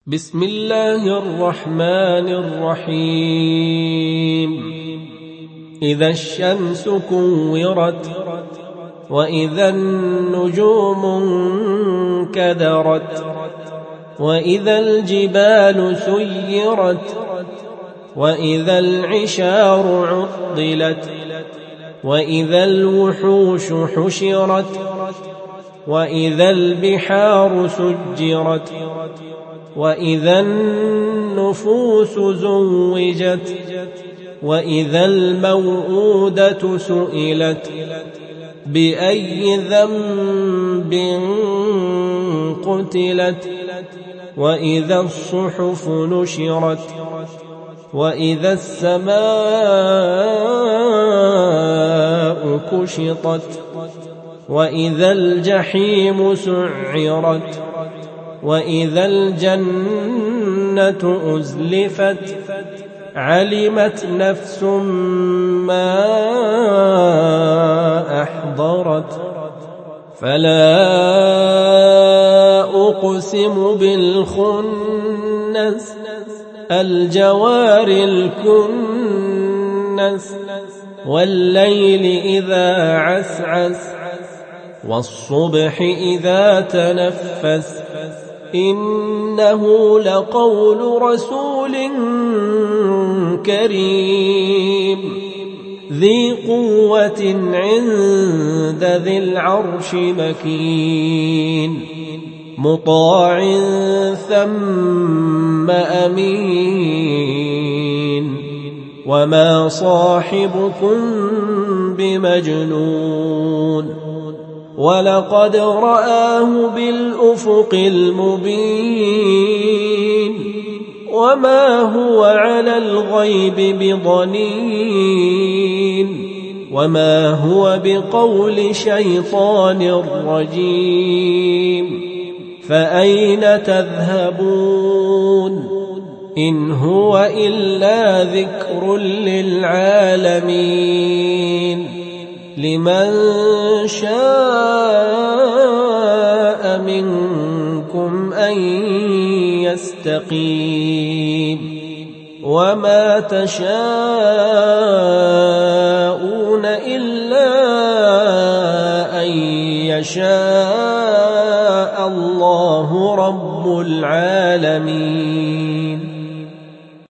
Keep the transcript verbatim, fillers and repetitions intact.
بسم الله الرحمن الرحيم إذا الشمس كورت وإذا النجوم انكدرت وإذا الجبال سيرت وإذا العشار عطلت وإذا الوحوش حشرت وإذا البحار سجرت وإذا النفوس زوجت وإذا الموءودة سئلت بأي ذنب قتلت وإذا الصحف نشرت وإذا السماء كشطت وإذا الجحيم سعرت وإذا الجنة أزلفت علمت نفس ما أحضرت فلا أقسم بالخنس الجوار الكنس والليل إذا عسعس والصبح إذا تنفس إنه لقول رسول كريم ذي قوة عند ذي العرش مكين مطاع ثم أمين وما صاحبكم بمجنون ولقد رآه بالأفق المبين وما هو على الغيب بضنين وما هو بقول شيطان رجيم فأين تذهبون إن هو إلا ذكر للعالمين لمن شاء منكم أن يستقيم وما تشاءون إلا أن يشاء الله رب العالمين.